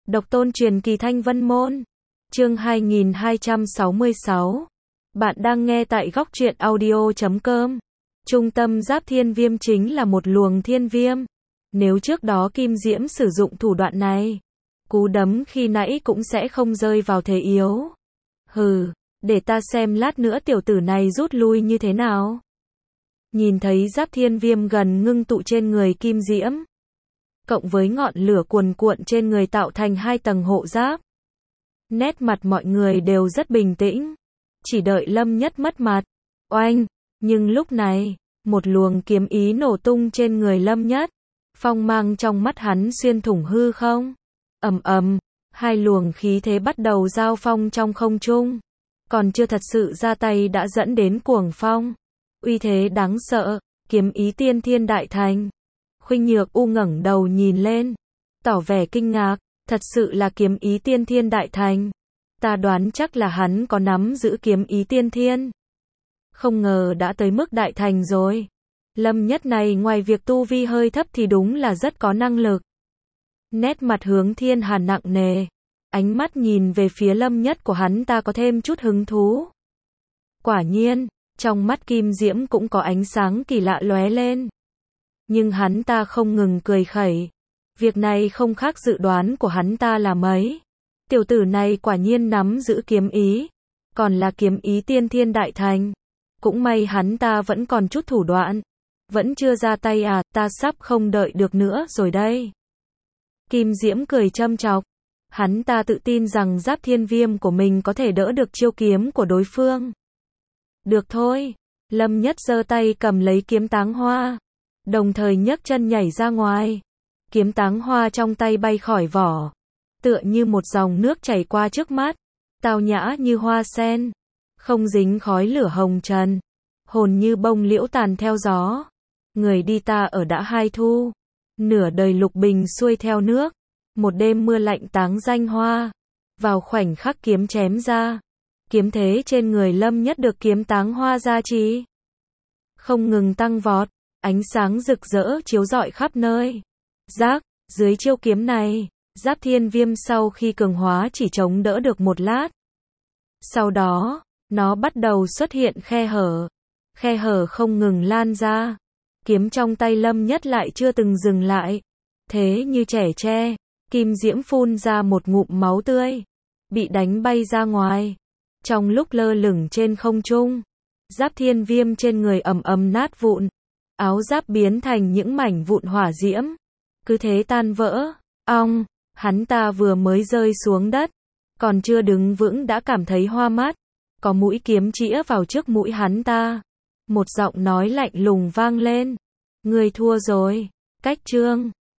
Độc tôn truyền kỳ Thanh Vân Môn. Chương 2266. Bạn đang nghe tại góc truyện audio.com. Trung tâm Giáp Thiên Viêm chính là một luồng thiên viêm. Nếu trước đó Kim Diễm sử dụng thủ đoạn này, cú đấm khi nãy cũng sẽ không rơi vào thế yếu. Hừ, để ta xem lát nữa tiểu tử này rút lui như thế nào. Nhìn thấy Giáp Thiên Viêm gần ngưng tụ trên người Kim Diễm, cộng với ngọn lửa cuồn cuộn trên người tạo thành hai tầng hộ giáp. Nét mặt mọi người đều rất bình tĩnh, chỉ đợi Lâm Nhất mất mặt. Oanh! Nhưng lúc này, một luồng kiếm ý nổ tung trên người Lâm Nhất. Phong mang trong mắt hắn xuyên thủng hư không. Ầm ầm, hai luồng khí thế bắt đầu giao phong trong không trung. Còn chưa thật sự ra tay đã dẫn đến cuồng phong. Uy thế đáng sợ, kiếm ý tiên thiên đại thành. Khuynh Nhược U ngẩng đầu nhìn lên, tỏ vẻ kinh ngạc, thật sự là kiếm ý tiên thiên đại thành. Ta đoán chắc là hắn có nắm giữ kiếm ý tiên thiên. Không ngờ đã tới mức đại thành rồi. Lâm Nhất này ngoài việc tu vi hơi thấp thì đúng là rất có năng lực. Nét mặt Hướng Thiên Hàn nặng nề, ánh mắt nhìn về phía Lâm Nhất của hắn ta có thêm chút hứng thú. Quả nhiên, trong mắt Kim Diễm cũng có ánh sáng kỳ lạ lóe lên. Nhưng hắn ta không ngừng cười khẩy. Việc này không khác dự đoán của hắn ta là mấy. Tiểu tử này quả nhiên nắm giữ kiếm ý. Còn là kiếm ý tiên thiên đại thành. Cũng may hắn ta vẫn còn chút thủ đoạn. Vẫn chưa ra tay à, ta sắp không đợi được nữa rồi đây. Kim Diễm cười châm chọc. Hắn ta tự tin rằng Giáp Thiên Viêm của mình có thể đỡ được chiêu kiếm của đối phương. Được thôi. Lâm Nhất giơ tay cầm lấy kiếm táng hoa. Đồng thời nhấc chân nhảy ra ngoài. Kiếm táng hoa trong tay bay khỏi vỏ. Tựa như một dòng nước chảy qua trước mắt. Tao nhã như hoa sen. Không dính khói lửa hồng trần. Hồn như bông liễu tàn theo gió. Người đi ta ở đã hai thu. Nửa đời lục bình xuôi theo nước. Một đêm mưa lạnh táng danh hoa. Vào khoảnh khắc kiếm chém ra. Kiếm thế trên người Lâm Nhất được kiếm táng hoa gia trì. Không ngừng tăng vọt. Ánh sáng rực rỡ chiếu rọi khắp nơi. Rác, dưới chiêu kiếm này, Giáp Thiên Viêm sau khi cường hóa chỉ chống đỡ được một lát. Sau đó, nó bắt đầu xuất hiện khe hở. Khe hở không ngừng lan ra. Kiếm trong tay Lâm Nhất lại chưa từng dừng lại. Thế như trẻ tre, Kim Diễm phun ra một ngụm máu tươi. Bị đánh bay ra ngoài. Trong lúc lơ lửng trên không trung, Giáp Thiên Viêm trên người ầm ầm nát vụn. Áo giáp biến thành những mảnh vụn hỏa diễm. Cứ thế tan vỡ. Ong, hắn ta vừa mới rơi xuống đất. Còn chưa đứng vững đã cảm thấy hoa mắt. Có mũi kiếm chĩa vào trước mũi hắn ta. Một giọng nói lạnh lùng vang lên. Người thua rồi. Cách chương.